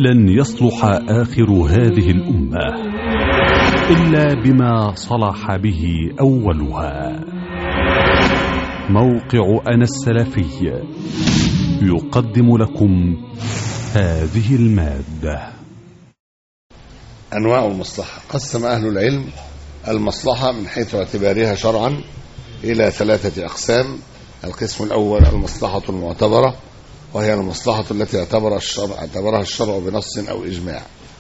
لن يصلح آخر هذه الأمة إلا بما صلح به أولها. موقع أنا السلفي يقدم لكم هذه المادة. أنواع المصلحة. قسم أهل العلم المصلحة من حيث اعتبارها شرعا إلى 3 أقسام. القسم الأول المصلحة المعتبرة، وهي المصلحة التي اعتبرها الشرع بنص أو إجماع.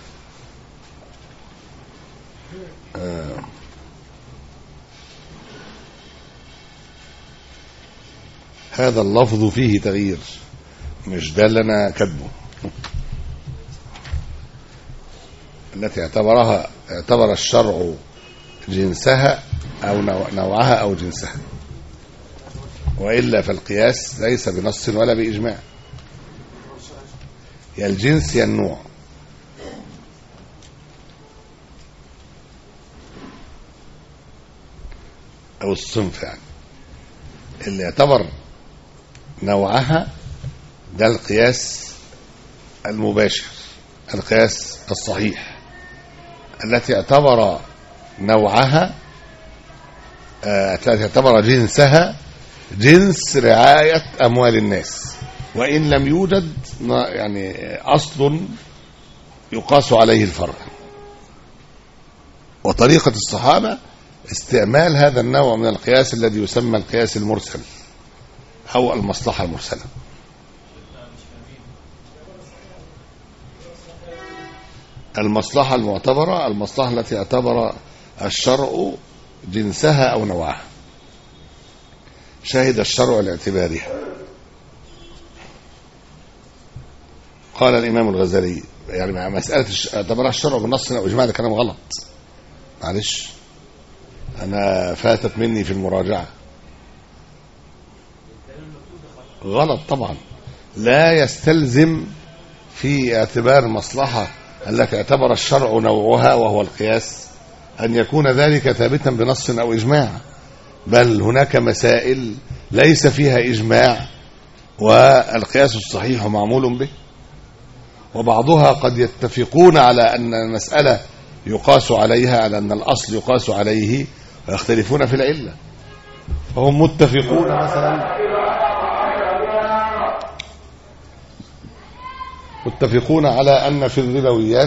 هذا اللفظ فيه تغيير، مش ده اللي أنا كاتبه. التي اعتبر الشرع جنسها أو نوعها أو جنسها، وإلا فالقياس ليس بنص ولا بإجماع، يا الجنس يا النوع. أو الصنف، يعني اللي يعتبر نوعها ده القياس المباشر، القياس الصحيح. التي اعتبر نوعها التي اعتبر جنسها جنس رعاية أموال الناس، وإن لم يوجد يعني أصل يقاس عليه الفرع. وطريقة الصحابة استعمال هذا النوع من القياس الذي يسمى القياس المرسل أو المصلحة المرسلة. المصلحة المعتبرة المصلحة التي اعتبر الشرع جنسها أو نوعها، شهد الشرع لاعتبارها. قال الإمام الغزالي، يعني مسألة اعتبرها الشرع بالنص أو إجماع ده كلام غلط، معلش أنا فاتت مني في المراجعة، غلط طبعا. لا يستلزم في اعتبار المصلحة التي اعتبر الشرع نوعها وهو القياس أن يكون ذلك ثابتا بنص أو إجماع، بل هناك مسائل ليس فيها إجماع والقياس الصحيح معمول به، وبعضها قد يتفقون على أن المسألة يقاس عليها، على أن الأصل يقاس عليه، ويختلفون في العلة. فهم متفقون على أن في الربويات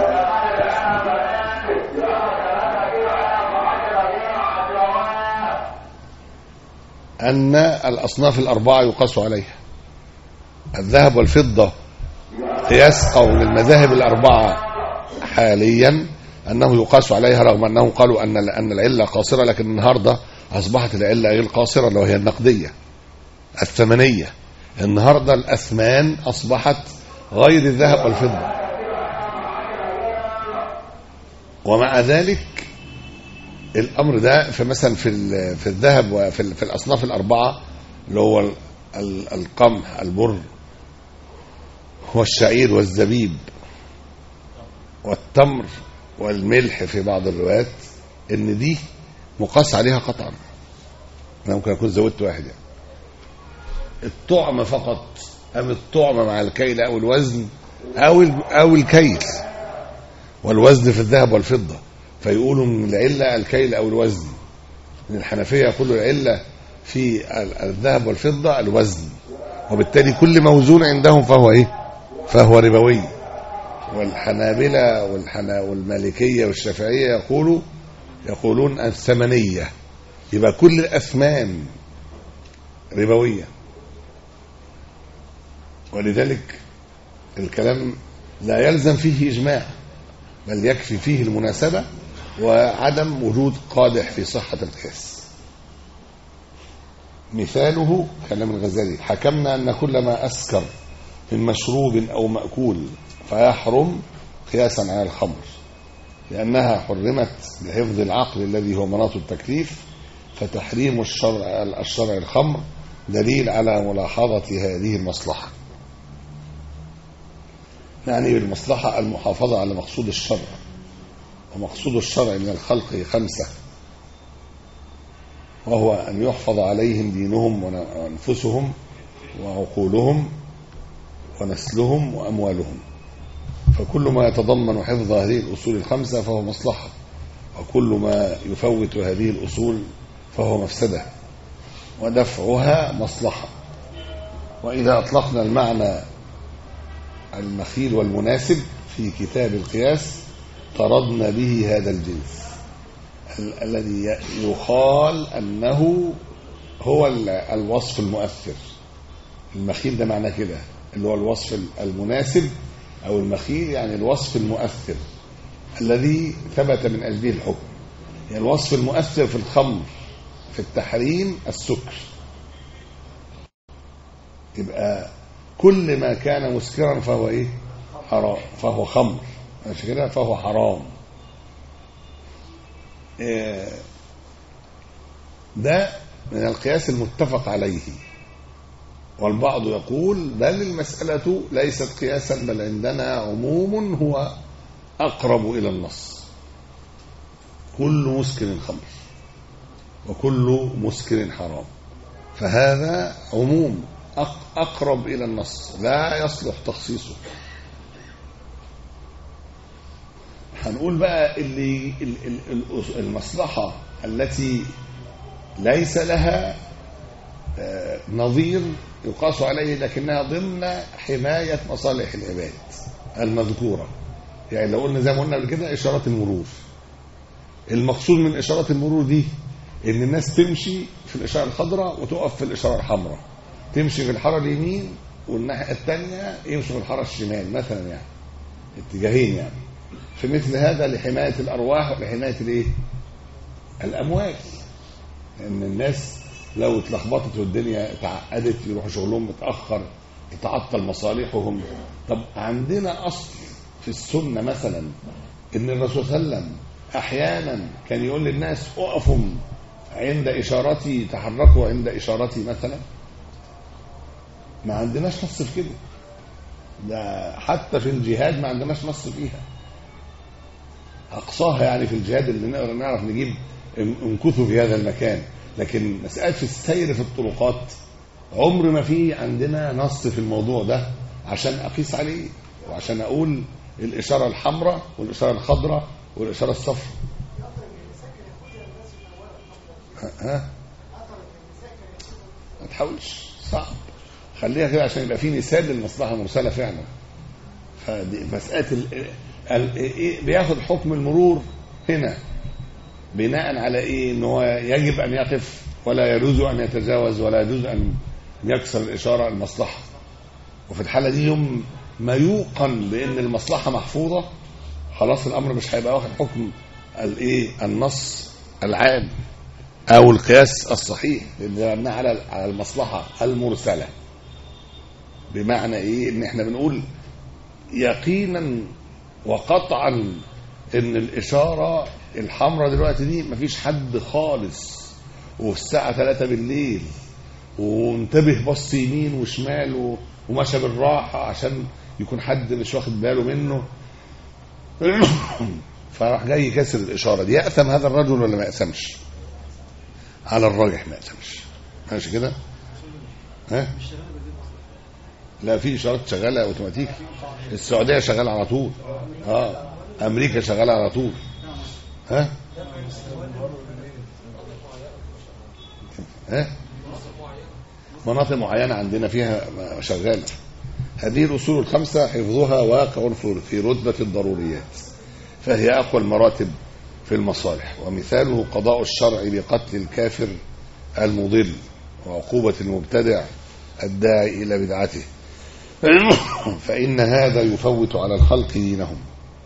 أن الأصناف الأربعة يقاس عليها. الذهب والفضة قياس قول المذاهب الأربعة حاليا أنه يقاس عليها، رغم أنهم قالوا أن العلة قاصرة، لكن النهاردة أصبحت العلة غير قاصرة، اللي هي النقدية الثمنية. النهاردة الأثمان أصبحت غير الذهب والفضة. ومع ذلك الأمر ده مثلا في الذهب وفي الأصناف الأربعة اللي هو القمح، البر والشعير والزبيب والتمر والملح في بعض الروايات، ان دي مقاس عليها قطعا. انا ممكن اكون زودت واحد، يعني الطعم فقط، ام الطعم مع الكيل او الوزن او الكيل والوزن في الذهب والفضة، فيقولوا من العلة الكيل او الوزن. من الحنفية يقولوا العلة في الذهب والفضة الوزن، وبالتالي كل موزون عندهم فهو ربوي. والحنابلة والمالكية والشافعية يقولون الثمنية، يبقى كل الأثمان ربوية. ولذلك الكلام لا يلزم فيه إجماع، بل يكفي فيه المناسبة وعدم وجود قادح في صحة القياس. مثاله كلام الغزالي: حكمنا أن كل ما أسكر من مشروب أو مأكول فيحرم قياسا على الخمر، لأنها حرمت لحفظ العقل الذي هو مناط التكليف، فتحريم الشرع الخمر دليل على ملاحظة هذه المصلحة. يعني بالمصلحة المحافظة على مقصود الشرع، ومقصود الشرع من الخلق 5: وهو أن يحفظ عليهم دينهم وأنفسهم وعقولهم ونسلهم وأموالهم. فكل ما يتضمن حفظ هذه الأصول الخمسة فهو مصلحة، وكل ما يفوت هذه الأصول فهو مفسدة، ودفعها مصلحة. وإذا أطلقنا المعنى المخيل والمناسب في كتاب القياس طردنا به هذا الجنس الذي يقال أنه هو الوصف المؤثر. المخيل ده معناه كده، اللي هو الوصف المناسب أو المخيل، يعني الوصف المؤثر الذي ثبت من أجله الحكم. يعني الوصف المؤثر في الخمر في التحريم السكر، يبقى كل ما كان مسكرا فهو ايه؟ حرام، فهو خمر، مش كده؟ فهو حرام. ده من القياس المتفق عليه. والبعض يقول بل المسألة ليست قياسا، بل عندنا عموم هو أقرب إلى النص. كل مسكر خمر وكل مسكر حرام، فهذا عموم أقرب إلى النص لا يصلح تخصيصه. هنقول بقى اللي المصلحة التي ليس لها نظير يقاس عليه لكنها ضمن حماية مصالح العباد المذكورة. يعني لو قلنا زي ما قلنا قبل كده إشارات المرور، المقصود من إشارات المرور دي إن الناس تمشي في الإشارة الخضراء وتقف في الإشارة الحمراء، تمشي في الحارة اليمين والناحية الثانية يمشي في الحارة الشمال مثلا، يعني اتجاهين. يعني في مثل هذا لحماية الأرواح ولحماية الإيه؟ الأموال. لأن الناس لو اتلخبطت والدنيا اتعقدت يروحوا شغلهم متأخر، تتعطل مصالحهم. طب عندنا أصل في السنة مثلا إن الرسول صلى الله عليه وسلم أحيانا كان يقول للناس اقفوا عند إشارتي، تحركوا عند إشارتي مثلا. ما عندناش نص في كده، ده حتى في الجهاد ما عندناش نص فيها. أقصاها يعني في الجهاد اللي نقدر نعرف نجيب امكثوا في هذا المكان، لكن مسألة في السير في الطرقات عمر ما في عندنا نص في الموضوع ده عشان أقيس عليه، وعشان أقول الإشارة الحمراء والإشارة الخضراء والإشارة الصفراء. ها ما تحاولش، صعب، خليها كده عشان يبقى في مثال للمصلحة المرسلة فعلا. فدي مسألة بياخد حكم المرور هنا بناء على ايه؟ ان هو يجب ان يقف ولا يجوز ان يتجاوز ولا يجوز ان يكسر الاشاره المصلحه. وفي الحاله دي يوم ما يوقن بان المصلحه محفوظه خلاص الامر مش هيبقى واخد حكم الايه؟ النص العام او القياس الصحيح، لان على المصلحه المرسله. بمعنى ايه؟ ان احنا بنقول يقينا وقطعا ان الاشاره الحمراء دلوقتي دي مفيش حد خالص، وفي الساعه 3 بالليل، وانتبه بص يمين وشمال ومشى بالراحه عشان يكون حد مش واخد باله منه، فراح جاي كسر الاشاره دي. يأثم هذا الرجل ولا ما يأثمش؟ على الراجح ما يأثمش. ماشي كده؟ ها؟ لا، في اشارات شغاله اوتوماتيك. السعوديه شغاله على طول، امريكا شغاله على طول. ها مناطق معينه عندنا فيها شغاله. هذه الاصول الخمسه حفظها واقع في رتبه الضروريات، فهي اقوى المراتب في المصالح. ومثاله قضاء الشرع بقتل الكافر المضل وعقوبه المبتدع الداعي الى بدعته، فإن هذا يفوت على الخلق دينهم.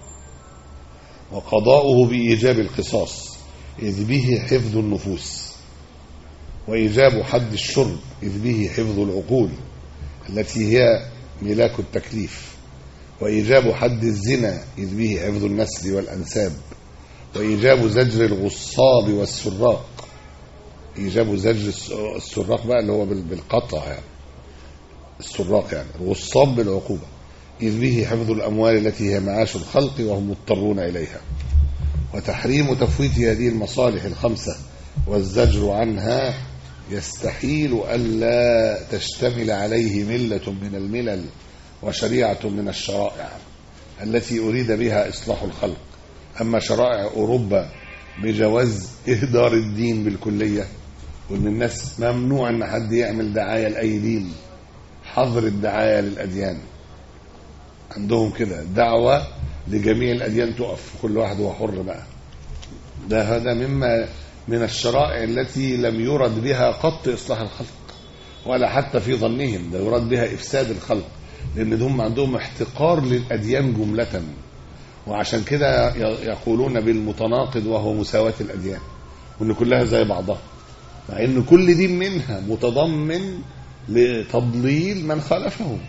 وقضاؤه بإيجاب القصاص إذ به حفظ النفوس، وإيجاب حد الشرب إذ به حفظ العقول التي هي ملاك التكليف، وإيجاب حد الزنا إذ به حفظ النسل والأنساب، وإيجاب زجر الغصاب والسراق. إيجاب زجر السراق بقى اللي هو بالقطع، يعني السراق يعني الغصاب بالعقوبة، إذ به حفظ الأموال التي هي معاش الخلق وهم مضطرون إليها. وتحريم تفويت هذه المصالح الخمسة والزجر عنها يستحيل ألا تشتمل عليه ملة من الملل وشريعة من الشرائع. التي أريد بها إصلاح الخلق. أما شرائع أوروبا بجواز إهدار الدين بالكلية، وإن الناس ممنوع أن حد يعمل دعاية لأي دين، حظر الدعاية للأديان، عندهم كده دعوة لجميع الأديان تقف، كل واحد هو حر بقى. هذا مما من الشرائع التي لم يرد بها قط إصلاح الخلق، ولا حتى في ظنهم ده يراد بها إفساد الخلق، لأن هم عندهم احتقار للأديان جملة، وعشان كده يقولون بالمتناقض وهو مساواة الأديان، وإن كلها زي بعضها، مع إن كل دين منها متضمن لتضليل من خالفه.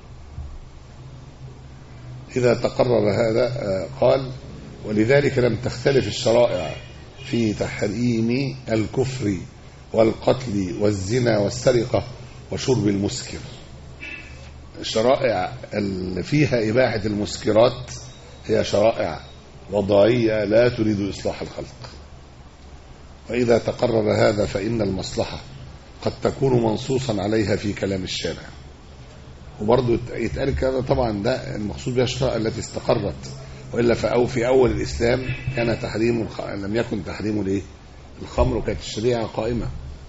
إذا تقرر هذا قال: ولذلك لم تختلف الشرائع في تحريم الكفر والقتل والزنا والسرقة وشرب المسكر. الشرائع اللي فيها إباحة المسكرات هي شرائع وضعية لا تريد إصلاح الخلق. وإذا تقرر هذا فإن المصلحة قد تكون منصوصا عليها في كلام الشارع. وبرضه يتقال كذا طبعا، ده المقصود بها الشرائع التي استقرت، وإلا في أول الإسلام كان تحريم لم يكن تحريم الخمر، وكانت الشريعة قائمة.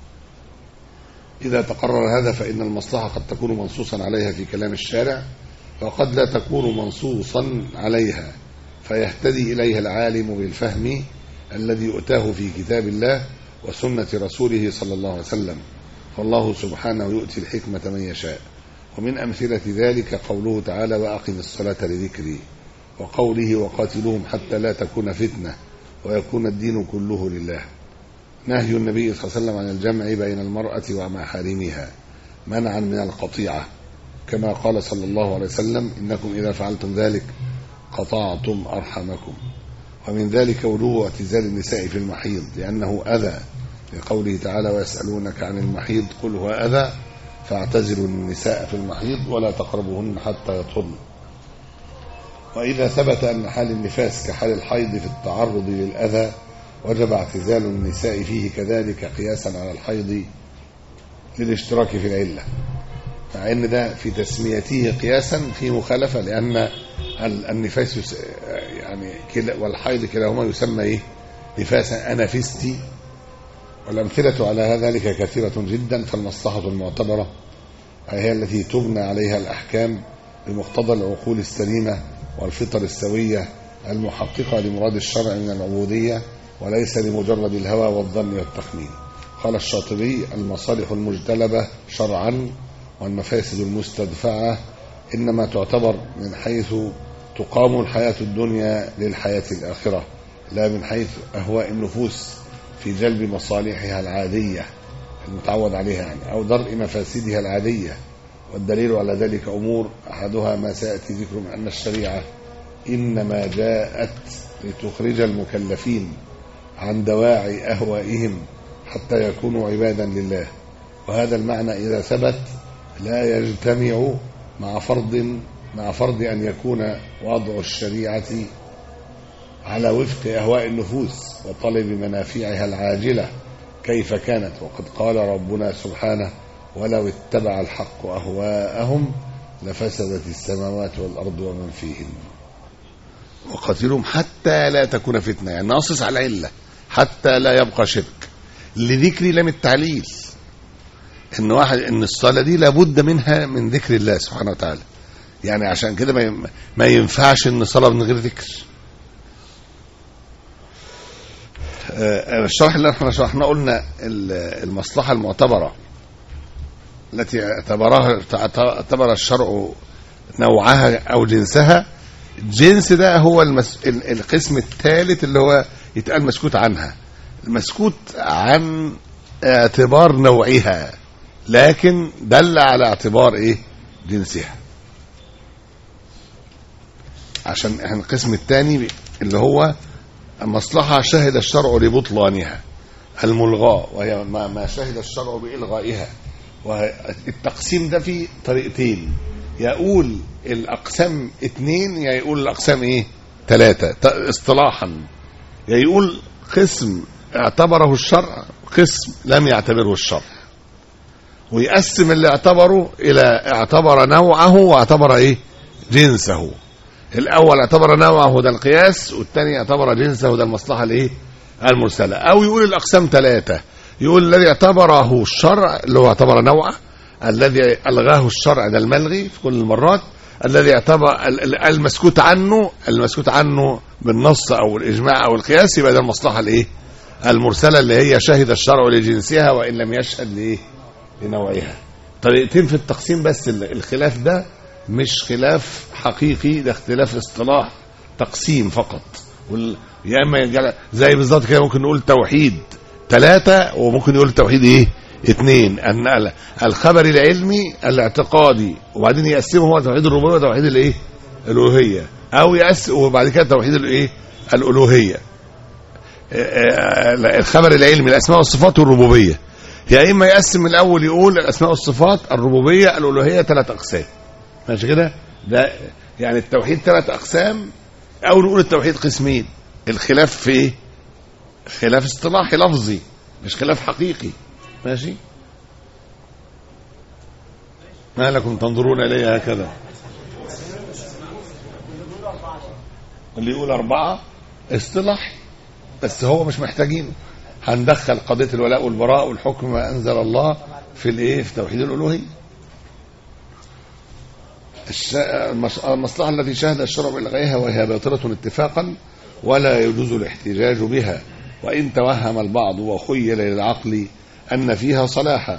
إذا تقرر هذا فإن المصلحة قد تكون منصوصا عليها في كلام الشارع، وقد لا تكون منصوصا عليها فيهتدي إليها العالم بالفهم الذي يؤتاه في كتاب الله وسنة رسوله صلى الله عليه وسلم. فالله سبحانه يؤتي الحكمة من يشاء. ومن أمثلة ذلك قوله تعالى: وأقم الصلاة لذكري، وقوله: وقاتلوهم حتى لا تكون فتنة ويكون الدين كله لله. نهي النبي صلى الله عليه وسلم عن الجمع بين المرأة ومحارمها منعا من القطيعة، كما قال صلى الله عليه وسلم: إنكم إذا فعلتم ذلك قطعتم أرحمكم. ومن ذلك وجوب اعتزال النساء في المحيض لأنه أذى، لقوله تعالى: ويسألونك عن المحيض قل هو أذى فاعتزلوا النساء في المحيض ولا تقربوهن حتى يطهرن. وإذا ثبت أن حال النفاس كحال الحيض في التعرض للأذى وجب اعتزال النساء فيه كذلك قياسا على الحيض للاشتراك في العلة، مع أن ده في تسميته قياسا في مخالفة، لأن النفاس يعني والحيض كلاهما يسمى نفاسا أنفستي. والأمثلة على ذلك كثيرة جدا، فالمصلحة المعتبرة هي التي تبنى عليها الأحكام بمقتضى العقول السليمة والفطر السوية المحققة لمراد الشرع من العبودية، وليس لمجرد الهوى والظن والتخمين. قال الشاطبي: المصالح المجتلبة شرعا والمفاسد المستدفعة إنما تعتبر من حيث تقام الحياة الدنيا للحياة الآخرة، لا من حيث أهواء النفوس في جلب مصالحها العادية المتعود عليها أو درء مفاسدها العادية. والدليل على ذلك أمور، أحدها ما سيأتي ذكر من أن الشريعة إنما جاءت لتخرج المكلفين عن دواعي أهوائهم حتى يكونوا عبادا لله، وهذا المعنى إذا ثبت لا يجتمع مع فرض أن يكون وضع الشريعة على وفق أهواء النفوس وطلب منافعها العاجلة كيف كانت. وقد قال ربنا سبحانه: ولو اتبع الحق أهواءهم لفسدت السماوات والأرض ومن فيهن وقاتلهم حتى لا تكون فتنة، يعني ناصص على العلة حتى لا يبقى شرك، لذكر لم التعليل، إن الصلاة دي لابد منها من ذكر الله سبحانه وتعالى، يعني عشان كده ما ينفعش إن الصلاة من غير ذكر. الشرح اللي احنا شرحنا قلنا المصلحة المعتبرة التي اعتبر الشرع نوعها أو جنسها، الجنس ده هو القسم الثالث اللي هو يتقال مسكوت عنها، المسكوت عن اعتبار نوعها لكن دل على اعتبار جنسها. عشان احنا القسم الثاني اللي هو مصلحة شهد الشرع لبطلانها الملغاة، وهي ما شهد الشرع بإلغائها. والتقسيم ده فيه طريقتين، يقول الأقسام 2، يا يقول الأقسام 3 اصطلاحا، يا يقول قسم اعتبره الشرع قسم لم يعتبره الشرع، ويقسم اللي اعتبره إلى اعتبر نوعه واعتبر جنسه. الأول اعتبر نوعه ده القياس، والثاني اعتبر جنسه ده المصلحة الإيه؟ المرسلة. أو يقول الأقسام ثلاثة، يقول الذي اعتبره الشرع اللي هو اعتبر نوعه، الذي ألغاه الشرع ده الملغي في كل المرات، الذي اعتبر المسكوت عنه بالنص أو الإجماع أو القياس، يبقى ده المصلحة الإيه؟ المرسلة اللي هي شهد الشرع لجنسها وإن لم يشهد لإيه؟ لنوعها. طريقتين في التقسيم، بس الخلاف ده مش خلاف حقيقي، ده اختلاف اصطلاح تقسيم فقط. يا اما زي بالظبط كده ممكن نقول توحيد 3 وممكن نقول توحيد ايه 2، ان الخبر العلمي الاعتقادي وبعدين يقسمه هو توحيد الربوبيه وتوحيد الايه الالوهيه، او يقسم وبعد كده توحيد الايه الالوهيه. الخبر العلمي الاسماء والصفات والربوبيه، يا اما يقسم من الاول يقول الاسماء والصفات الربوبيه الالوهيه 3 اقسام، ماشي كده؟ ده يعني التوحيد 3 اقسام، او نقول التوحيد قسمين. الخلاف في ايه؟ خلاف اصطلاحي لفظي مش خلاف حقيقي، ماشي؟ ما لكم تنظرون الي هكذا؟ اللي يقول 4 اصطلاحي، بس هو مش محتاجين، هندخل قضيه الولاء والبراء والحكم ما انزل الله في الايه؟ في توحيد الالوهيه. المصلحة التي شهد الشرع بإلغائها وهي باطلة اتفاقا ولا يجوز الاحتجاج بها، وإن توهم البعض وخيل للعقل أن فيها صلاحا،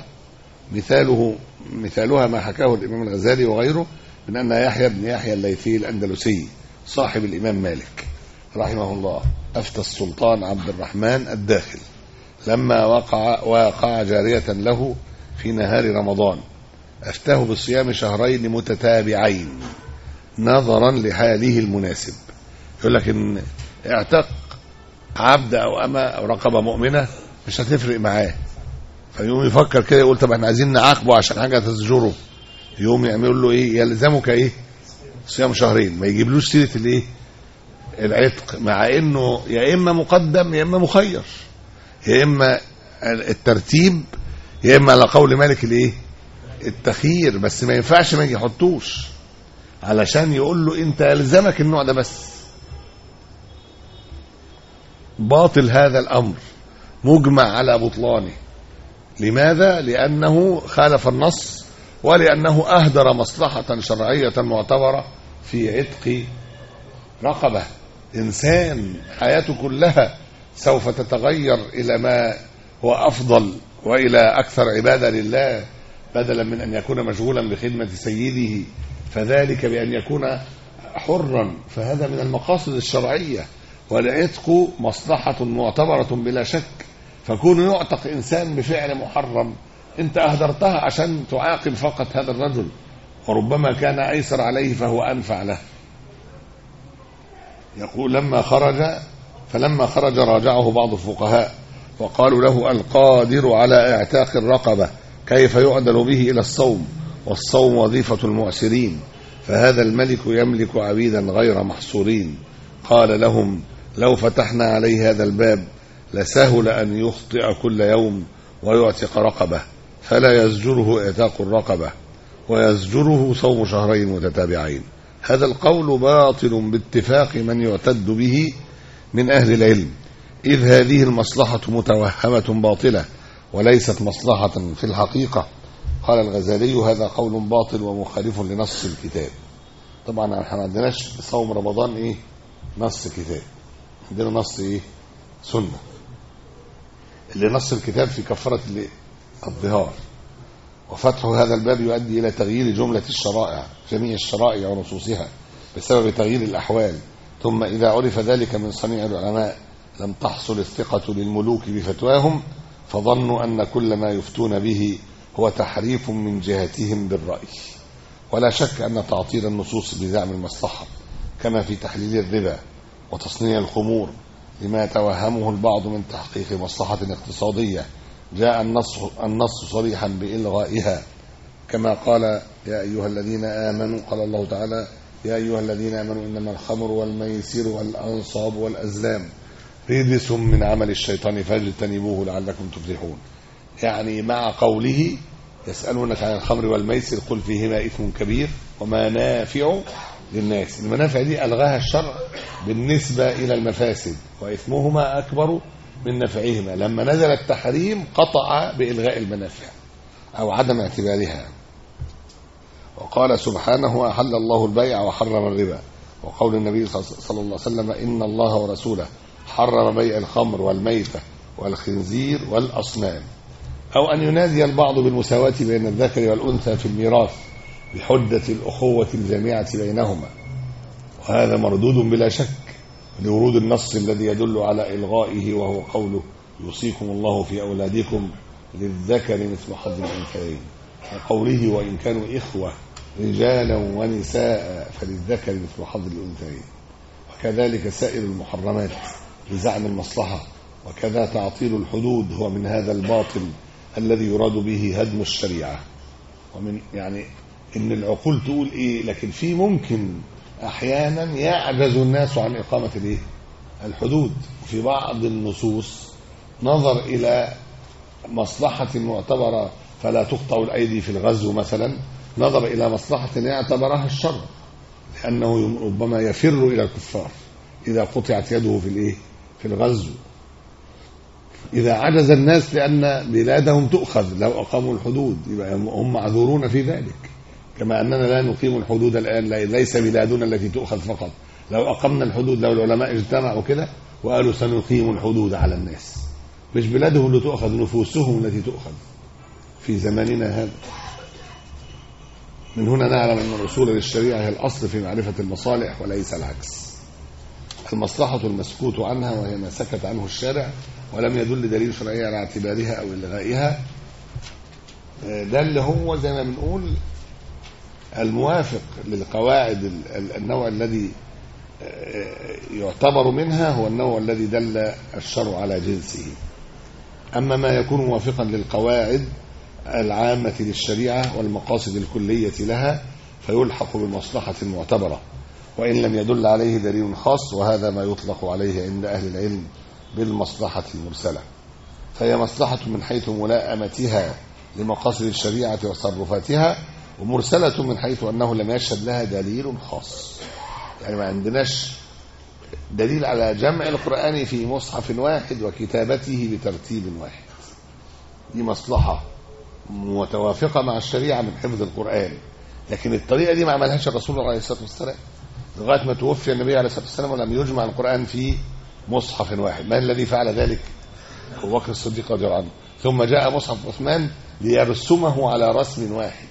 مثالها ما حكاه الإمام الغزالي وغيره من أن يحيى بن يحيى الليثي الأندلسي صاحب الإمام مالك رحمه الله أفتى السلطان عبد الرحمن الداخل لما وقع جارية له في نهار رمضان، أفتاه بصيام 2 شهرين متتابعين نظرا لحاله المناسب. يقول لك إن اعتق عبد أو أمة أو رقبة مؤمنة مش هتفرق معاه، فيقوم يفكر كده يقول طب احنا عايزين نعاقبه عشان حاجة تزجره، يقوم يعمل له إيه؟ يلزمك إيه؟ صيام 2 شهرين، ما يجيبلوش سيرة الإيه؟ العتق، مع إنه يا إما مقدم يا إما مخير، يا إما الترتيب يا إما على قول مالك الإيه؟ التخيير، بس ما ينفعش ما يحطوش علشان يقول له انت يلزمك النوع ده بس. باطل هذا الامر مجمع على بطلانه. لماذا؟ لانه خالف النص، ولانه اهدر مصلحة شرعية معتبرة في عتق رقبة. انسان حياته كلها سوف تتغير الى ما هو افضل والى اكثر عبادة لله، بدلا من أن يكون مشغولا بخدمة سيده، فذلك بأن يكون حرا، فهذا من المقاصد الشرعية، والعتق مصلحة معتبرة بلا شك. فكون يعتق إنسان بفعل محرم أنت أهدرتها عشان تعاقب فقط هذا الرجل، وربما كان أيسر عليه فهو أنفع له. يقول فلما خرج راجعه بعض الفقهاء وقالوا له القادر على اعتاق الرقبة كيف يعدل به إلى الصوم، والصوم وظيفة المعسرين، فهذا الملك يملك عبيدا غير محصورين. قال لهم لو فتحنا عليه هذا الباب لسهل أن يخطئ كل يوم ويعتق رقبة، فلا يزجره اعتاق الرقبة ويزجره صوم 2 شهرين متتابعين. هذا القول باطل باتفاق من يعتد به من أهل العلم، إذ هذه المصلحة متوهمة باطلة وليست مصلحة في الحقيقة. قال الغزالي هذا قول باطل ومخالف لنص الكتاب. طبعا احنا ما عندناش صوم رمضان ايه نص كتاب، عندنا نص ايه سنة، اللي نص الكتاب في كفارة الظهار. وفتح هذا الباب يؤدي إلى تغيير جملة الشرائع، جميع الشرائع ونصوصها بسبب تغيير الأحوال. ثم إذا عرف ذلك من صنيع العلماء لم تحصل الثقة للملوك بفتواهم، فظنوا أن كل ما يفتون به هو تحريف من جهتهم بالرأي. ولا شك أن تعطيل النصوص بزعم المصلحة كما في تحليل الربا وتصنيع الخمور لما توهمه البعض من تحقيق مصلحة اقتصادية جاء النص صريحا بإلغائها، كما قال يا أيها الذين آمنوا، قال الله تعالى يا أيها الذين آمنوا إنما الخمر والميسر والأنصاب والأزلام رجس من عمل الشيطان فاجتنبوه لعلكم تفلحون. يعني مع قوله يسألونك عن الخمر والميسر قل فيهما إثم كبير ومنافع للناس. المنافع دي ألغاها الشرع بالنسبة إلى المفاسد، وإثمهما أكبر من نفعهما. لما نزل التحريم قطع بإلغاء المنافع أو عدم اعتبارها. وقال سبحانه: وأحل الله البيع وحرم الربا. وقول النبي صلى الله عليه وسلم: إن الله ورسوله حرم بيع الخمر والميتة والخنزير والأصنام. أو أن ينادي البعض بالمساواة بين الذكر والأنثى في الميراث بحجة الأخوة الجامعة بينهما، وهذا مردود بلا شك لورود النص الذي يدل على إلغائه، وهو قوله: يوصيكم الله في أولادكم للذكر مثل حظ الأنثيين، وقوله: وإن كانوا إخوة رجالا ونساء فللذكر مثل حظ الأنثيين. وكذلك سائر المحرمات لزعم المصلحة. وكذا تعطيل الحدود هو من هذا الباطل الذي يراد به هدم الشريعة. ومن يعني إن العقول تقول إيه، لكن في ممكن أحيانا يعجز الناس عن إقامة الإيه؟ الحدود. في بعض النصوص نظر إلى مصلحة معتبرة فلا تقطع الأيدي في الغزو مثلا، نظر إلى مصلحة يعتبرها الشرع، لأنه ربما يفر إلى الكفار إذا قطعت يده في الإيه؟ في الغزو. إذا عجز الناس لأن بلادهم تؤخذ لو أقاموا الحدود، يبقى هم معذورون في ذلك. كما أننا لا نقيم الحدود الآن، ليس بلادنا التي تؤخذ فقط. لو أقمنا الحدود، لو العلماء اجتمعوا كده وقالوا سنقيم الحدود على الناس، مش بلادهم اللي تؤخذ، نفوسهم التي تؤخذ في زماننا هذا. من هنا نعلم أن الأصول للشريعة هي الأصل في معرفة المصالح وليس العكس. المصلحة المسكوت عنها وهي ما سكت عنه الشارع ولم يدل دليل شرعي على اعتبارها أو إلغائها، ده اللي هو زي ما بنقول الموافق للقواعد. النوع الذي يعتبر منها هو النوع الذي دل الشرع على جنسه. أما ما يكون موافقا للقواعد العامة للشريعة والمقاصد الكلية لها فيلحق بالمصلحة المعتبرة وإن لم يدل عليه دليل خاص، وهذا ما يطلق عليه عند أهل العلم بالمصلحة المرسلة. فهي مصلحة من حيث ملائمتها لمقاصد الشريعة وتصرفاتها، ومرسلة من حيث أنه لم يشهد لها دليل خاص. يعني ما عندناش دليل على جمع القرآن في مصحف واحد وكتابته بترتيب واحد. دي مصلحة متوافقة مع الشريعة من حفظ القرآن، لكن الطريقة دي ما عملهاش الرسول عليه الصلاة والسلام لغاية ما توفي النبي عليه الصلاة والسلام ولم يجمع القرآن في مصحف واحد. ما الذي فعل ذلك؟ أبو بكر الصديق رضي الله عنه. ثم جاء مصحف عثمان ليرسمه على رسم واحد.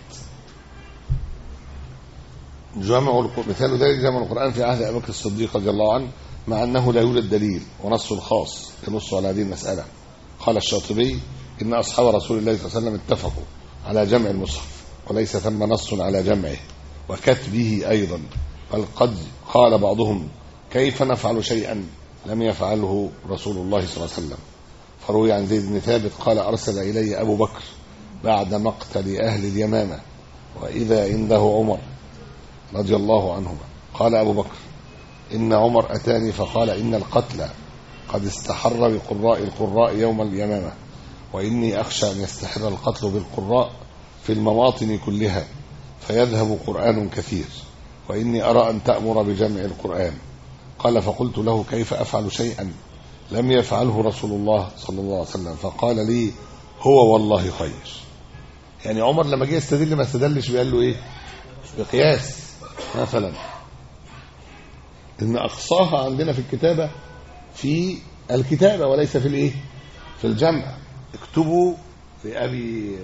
مثال ذلك جمع القرآن في عهد أبي بكر الصديق رضي الله عنه، مع أنه لا يوجد دليل ونص خاص ينص على هذه المسألة. قال الشاطبي: إن أصحاب رسول الله صلى الله عليه وسلم اتفقوا على جمع المصحف وليس ثم نص على جمعه وكتبه أيضا، بل قد قال بعضهم: كيف نفعل شيئا لم يفعله رسول الله صلى الله عليه وسلم. فروي عن زيد بن ثابت قال: أرسل إلي أبو بكر بعد مقتل أهل اليمامة وإذا عنده عمر رضي الله عنهما. قال أبو بكر: إن عمر أتاني فقال: إن القتل قد استحر بقراء القراء يوم اليمامة، وإني أخشى أن يستحر القتل بالقراء في المواطن كلها فيذهب قرآن كثير، وإني أرى أن تأمر بجمع القرآن. قال: فقلت له: كيف أفعل شيئا لم يفعله رسول الله صلى الله عليه وسلم؟ فقال لي: هو والله خير. يعني عمر لما جه يستدل ما استدلش بقال له إيه؟ بقياس مثلا، إن أقصاها عندنا في الكتابة في الكتابة وليس في الإيه؟ في الجمع. اكتبوا لأبي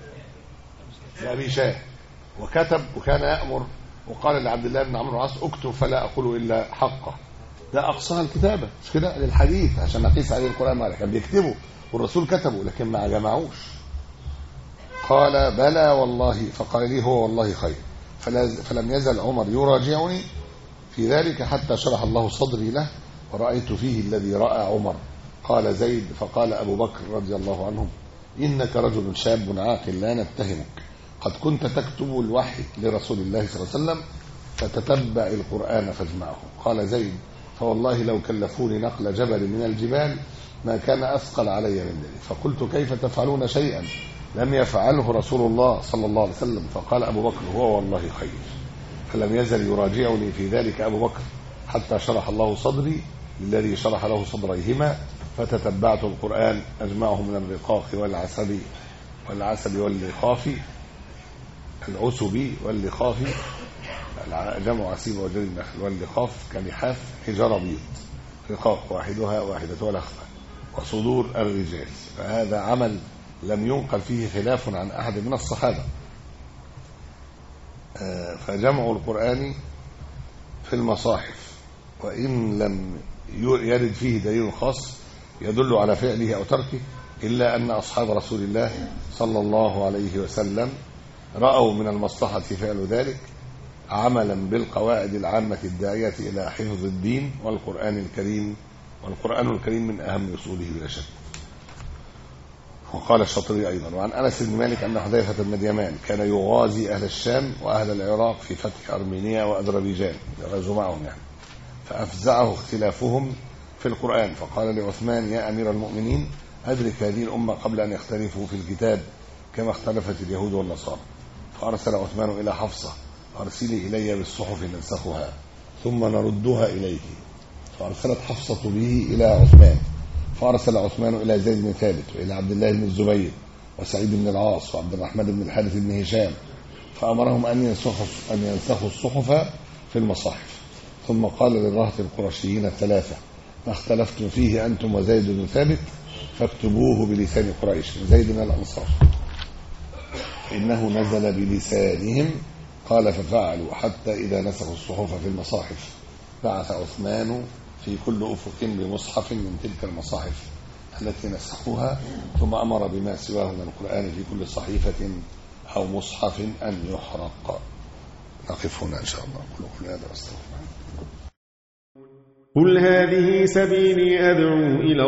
شاه، وكتب وكان يأمر، وقال لعبد الله بن عمرو العاص: اكتب فلا أقول إلا حقه. ده أقصاها الكتابة، مش كده؟ للحديث عشان نقيس عليه القرآن. ما كان بيكتبوا والرسول كتبوا لكن ما جمعوش. قال: بلى والله. فقال لي: هو والله خير. فلم يزل عمر يراجعني في ذلك حتى شرح الله صدري له ورأيت فيه الذي رأى عمر. قال زيد: فقال أبو بكر رضي الله عنه: إنك رجل شاب عاقل لا نتهمك، قد كنت تكتب الوحي لرسول الله صلى الله عليه وسلم فتتبع القرآن فاجمعه. قال زيد: فوالله لو كلفوني نقل جبل من الجبال ما كان أثقل علي من ذلك. فقلت: كيف تفعلون شيئا لم يفعله رسول الله صلى الله عليه وسلم؟ فقال أبو بكر: هو والله خير. فلم يزل يراجعني في ذلك أبو بكر حتى شرح الله صدري للذي شرح له صدريهما، فتتبعت القرآن أجمعه من الرقاق والعسل واللخاف، العسب واللخاف، جمع عسيب وجد النخل، واللخاف كلحاف حجارة بيض، رقاق واحدتها لخفة، وصدور الرجال. فهذا عمل لم ينقل فيه خلاف عن أحد من الصحابة. فجمع القرآن في المصاحف وإن لم يرد فيه دليل خاص يدل على فعله أو تركه، إلا أن أصحاب رسول الله صلى الله عليه وسلم رأوا من المصلحة فعل ذلك عملا بالقواعد العامة الداعية إلى حفظ الدين والقرآن الكريم من أهم أصوله بلا شك. وقال الشاطبي أيضا: وعن أنس بن مالك أن حذيفة بن اليمان كان يغازي أهل الشام وأهل العراق في فتح أرمينيا وأذربيجان، يغزو معهم يعني، فأفزعه اختلافهم في القرآن، فقال لعثمان: يا أمير المؤمنين، أدرك هذه الأمة قبل أن يختلفوا في الكتاب كما اختلفت اليهود والنصارى. فأرسل عثمان إلى حفصة: أرسلي إلي بالصحف ننسخها ثم نردها إليك. فأرسلت حفصة به إلى عثمان، فأرسل عثمان إلى زيد بن ثابت وإلى عبد الله بن الزبير وسعيد بن العاص وعبد الرحمن بن الحارث بن هشام، فأمرهم أن ينسخوا الصحف في المصاحف. ثم قال للرهط القرشيين الثلاثة: ما اختلفتم فيه أنتم وزيد بن ثابت فاكتبوه بلسان قريش، زيد من الأنصار، إنه نزل بلسانهم. قال: ففعلوا حتى إذا نسخوا الصحف في المصاحف بعث عثمان في كل أفق بمصحف من تلك المصاحف التي نسخوها، ثم أمر بما سواه من القرآن في كل صحيفة أو مصحف أن يحرق. نقف هنا إن شاء الله. قل هذا واستغفر. قل هذه سبيلي أدعو إلى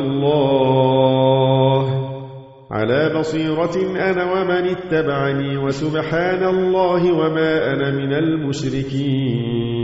الله على بصيرة أنا ومن اتبعني، وسبحان الله وما أنا من المشركين.